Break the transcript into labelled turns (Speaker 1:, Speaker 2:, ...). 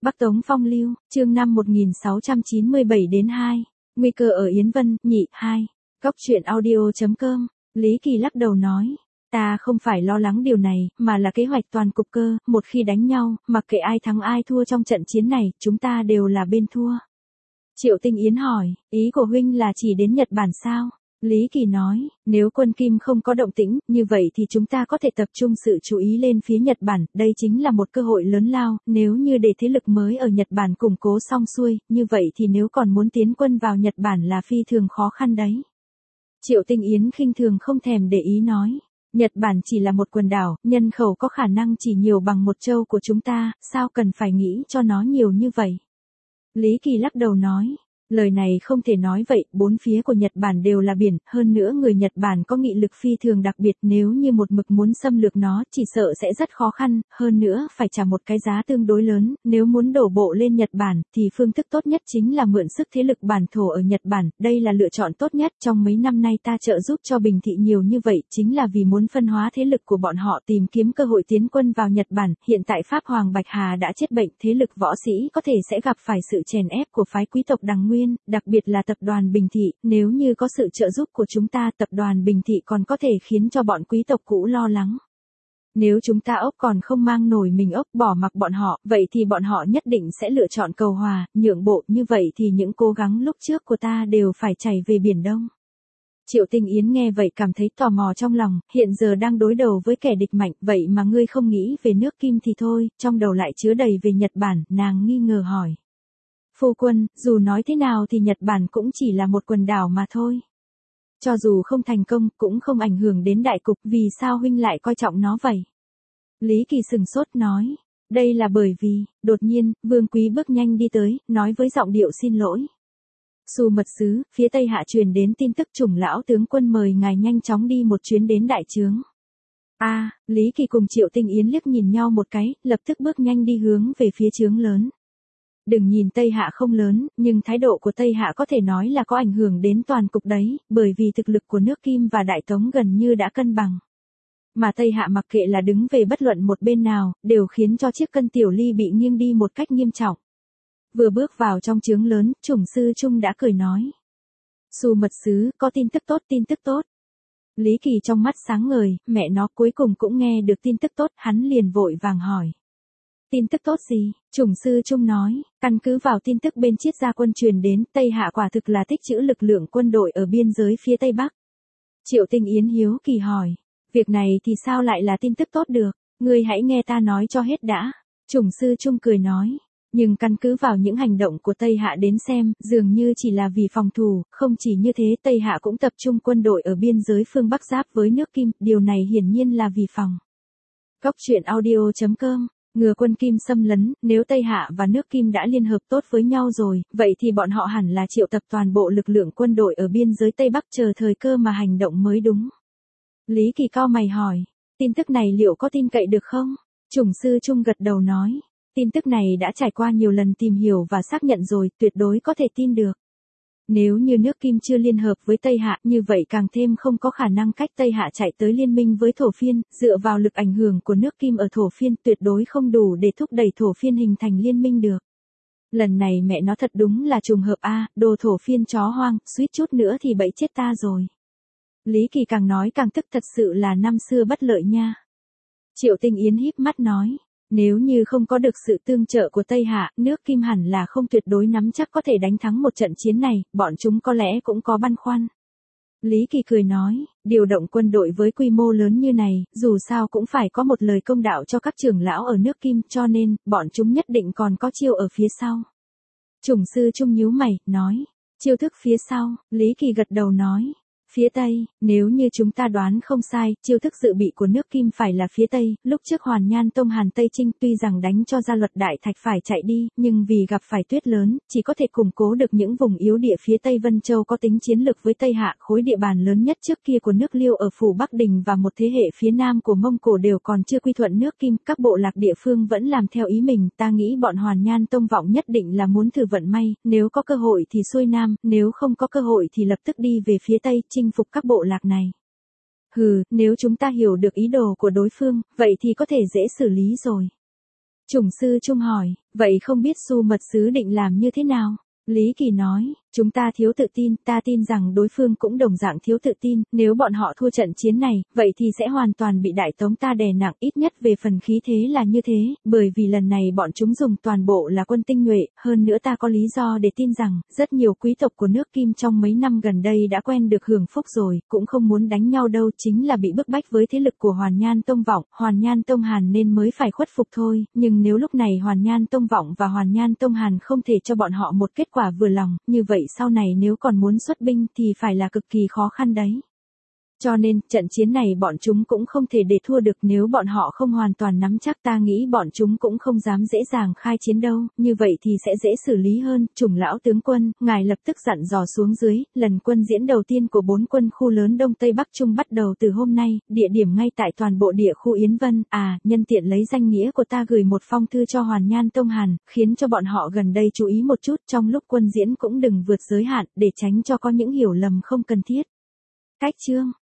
Speaker 1: Bắc Tống Phong Lưu, chương 5 1697-2, nguy cơ ở Yến Vân, nhị, 2. Góc truyện audio.com, Lý Kỳ lắc đầu nói, ta không phải lo lắng điều này, mà là kế hoạch toàn cục cơ, một khi đánh nhau, mặc kệ ai thắng ai thua trong trận chiến này, chúng ta đều là bên thua. Triệu Tinh Yến hỏi, ý của huynh là chỉ đến Nhật Bản sao? Lý Kỳ nói, nếu quân Kim không có động tĩnh, như vậy thì chúng ta có thể tập trung sự chú ý lên phía Nhật Bản, đây chính là một cơ hội lớn lao, nếu như để thế lực mới ở Nhật Bản củng cố xong xuôi, như vậy thì nếu còn muốn tiến quân vào Nhật Bản là phi thường khó khăn đấy. Triệu Tinh Yến khinh thường không thèm để ý nói, Nhật Bản chỉ là một quần đảo, nhân khẩu có khả năng chỉ nhiều bằng một châu của chúng ta, sao cần phải nghĩ cho nó nhiều như vậy? Lý Kỳ lắc đầu nói, lời này không thể nói vậy, bốn phía của Nhật Bản đều là biển, hơn nữa người Nhật Bản có nghị lực phi thường đặc biệt, nếu như một mực muốn xâm lược nó, chỉ sợ sẽ rất khó khăn, hơn nữa phải trả một cái giá tương đối lớn, nếu muốn đổ bộ lên Nhật Bản, thì phương thức tốt nhất chính là mượn sức thế lực bản thổ ở Nhật Bản, đây là lựa chọn tốt nhất, trong mấy năm nay ta trợ giúp cho Bình Thị nhiều như vậy, chính là vì muốn phân hóa thế lực của bọn họ tìm kiếm cơ hội tiến quân vào Nhật Bản, hiện tại Pháp Hoàng Bạch Hà đã chết bệnh, thế lực võ sĩ có thể sẽ gặp phải sự chèn ép của phái quý tộc Đằng Nguyên, đặc biệt là tập đoàn Bình Thị, nếu như có sự trợ giúp của chúng ta, tập đoàn Bình Thị còn có thể khiến cho bọn quý tộc cũ lo lắng. Nếu chúng ta ốc còn không mang nổi mình ốc bỏ mặc bọn họ, vậy thì bọn họ nhất định sẽ lựa chọn cầu hòa, nhượng bộ, như vậy thì những cố gắng lúc trước của ta đều phải chảy về Biển Đông. Triệu Tinh Yến nghe vậy cảm thấy tò mò trong lòng, hiện giờ đang đối đầu với kẻ địch mạnh, vậy mà ngươi không nghĩ về nước Kim thì thôi, trong đầu lại chứa đầy về Nhật Bản, nàng nghi ngờ hỏi. Phu quân, dù nói thế nào thì Nhật Bản cũng chỉ là một quần đảo mà thôi. Cho dù không thành công, cũng không ảnh hưởng đến đại cục, vì sao huynh lại coi trọng nó vậy? Lý Kỳ sừng sốt nói, đây là bởi vì, đột nhiên, Vương Quý bước nhanh đi tới, nói với giọng điệu xin lỗi. Xu mật sứ, phía Tây Hạ truyền đến tin tức Trùng lão tướng quân mời ngài nhanh chóng đi một chuyến đến đại trướng. Lý Kỳ cùng Triệu Tinh Yến liếc nhìn nhau một cái, lập tức bước nhanh đi hướng về phía trướng lớn. Đừng nhìn Tây Hạ không lớn, nhưng thái độ của Tây Hạ có thể nói là có ảnh hưởng đến toàn cục đấy, bởi vì thực lực của nước Kim và Đại Tống gần như đã cân bằng. Mà Tây Hạ mặc kệ là đứng về bất luận một bên nào, đều khiến cho chiếc cân tiểu ly bị nghiêng đi một cách nghiêm trọng. Vừa bước vào trong trướng lớn, Chủng Sư Trung đã cười nói. Xu mật sứ, có tin tức tốt. Lý Kỳ trong mắt sáng ngời, mẹ nó cuối cùng cũng nghe được tin tức tốt, hắn liền vội vàng hỏi. Tin tức tốt gì? Chủng Sư Trung nói, căn cứ vào tin tức bên Triết Gia quân truyền đến, Tây Hạ quả thực là tích trữ lực lượng quân đội ở biên giới phía Tây Bắc. Triệu Tinh Yến hiếu kỳ hỏi, việc này thì sao lại là tin tức tốt được, ngươi hãy nghe ta nói cho hết đã. Chủng Sư Trung cười nói, nhưng căn cứ vào những hành động của Tây Hạ đến xem, dường như chỉ là vì phòng thủ, không chỉ như thế Tây Hạ cũng tập trung quân đội ở biên giới phương Bắc giáp với nước Kim, điều này hiển nhiên là vì phòng. Góc truyện audio.com, ngừa quân Kim xâm lấn, nếu Tây Hạ và nước Kim đã liên hợp tốt với nhau rồi, vậy thì bọn họ hẳn là triệu tập toàn bộ lực lượng quân đội ở biên giới Tây Bắc chờ thời cơ mà hành động mới đúng. Lý Kỳ cau mày hỏi, tin tức này liệu có tin cậy được không? Chủng Sư Trung gật đầu nói, tin tức này đã trải qua nhiều lần tìm hiểu và xác nhận rồi, tuyệt đối có thể tin được. Nếu như nước Kim chưa liên hợp với Tây Hạ, như vậy càng thêm không có khả năng cách Tây Hạ chạy tới liên minh với Thổ Phiên, dựa vào lực ảnh hưởng của nước Kim ở Thổ Phiên tuyệt đối không đủ để thúc đẩy Thổ Phiên hình thành liên minh được. Lần này mẹ nó thật đúng là trùng hợp đồ Thổ Phiên chó hoang, suýt chút nữa thì bẫy chết ta rồi. Lý Kỳ càng nói càng tức, thật sự là năm xưa bất lợi nha. Triệu Tinh Yến híp mắt nói. Nếu như không có được sự tương trợ của Tây Hạ, nước Kim hẳn là không tuyệt đối nắm chắc có thể đánh thắng một trận chiến này, bọn chúng có lẽ cũng có băn khoăn. Lý Kỳ cười nói, điều động quân đội với quy mô lớn như này, dù sao cũng phải có một lời công đạo cho các trưởng lão ở nước Kim, cho nên, bọn chúng nhất định còn có chiêu ở phía sau. Chủng Sư Trung nhíu mày, nói, chiêu thức phía sau, Lý Kỳ gật đầu nói. Phía Tây, nếu như chúng ta đoán không sai, chiêu thức dự bị của nước Kim phải là phía Tây, lúc trước Hoàn Nhan Tông Hàn Tây Trinh tuy rằng đánh cho Gia Luật Đại Thạch phải chạy đi, nhưng vì gặp phải tuyết lớn, chỉ có thể củng cố được những vùng yếu địa phía Tây Vân Châu có tính chiến lược với Tây Hạ, khối địa bàn lớn nhất trước kia của nước Liêu ở phủ Bắc Đình và một thế hệ phía Nam của Mông Cổ đều còn chưa quy thuận nước Kim, các bộ lạc địa phương vẫn làm theo ý mình, ta nghĩ bọn Hoàn Nhan Tông vọng nhất định là muốn thử vận may, nếu có cơ hội thì xuôi Nam, nếu không có cơ hội thì lập tức đi về phía Tây, chinh phục các bộ lạc này. Nếu chúng ta hiểu được ý đồ của đối phương, vậy thì có thể dễ xử lý rồi. Chủng sư Trung hỏi, vậy không biết Su mật sứ định làm như thế nào? Lý Kỳ nói, chúng ta thiếu tự tin, ta tin rằng đối phương cũng đồng dạng thiếu tự tin, nếu bọn họ thua trận chiến này, vậy thì sẽ hoàn toàn bị Đại Tống ta đè nặng, ít nhất về phần khí thế là như thế, bởi vì lần này bọn chúng dùng toàn bộ là quân tinh nhuệ, hơn nữa ta có lý do để tin rằng, rất nhiều quý tộc của nước Kim trong mấy năm gần đây đã quen được hưởng phúc rồi, cũng không muốn đánh nhau đâu, chính là bị bức bách với thế lực của Hoàn Nhan Tông Vọng, Hoàn Nhan Tông Hàn nên mới phải khuất phục thôi, nhưng nếu lúc này Hoàn Nhan Tông Vọng và Hoàn Nhan Tông Hàn không thể cho bọn họ một kết quả vừa lòng, như vậy sau này nếu còn muốn xuất binh thì phải là cực kỳ khó khăn đấy. Cho nên, trận chiến này bọn chúng cũng không thể để thua được, nếu bọn họ không hoàn toàn nắm chắc, ta nghĩ bọn chúng cũng không dám dễ dàng khai chiến đâu, như vậy thì sẽ dễ xử lý hơn. Chủng lão tướng quân, ngài lập tức dặn dò xuống dưới, lần quân diễn đầu tiên của 4 quân khu lớn Đông Tây Bắc Trung bắt đầu từ hôm nay, địa điểm ngay tại toàn bộ địa khu Yến Vân, nhân tiện lấy danh nghĩa của ta gửi một phong thư cho Hoàn Nhan Tông Hàn, khiến cho bọn họ gần đây chú ý một chút, trong lúc quân diễn cũng đừng vượt giới hạn, để tránh cho có những hiểu lầm không cần thiết. Cách chương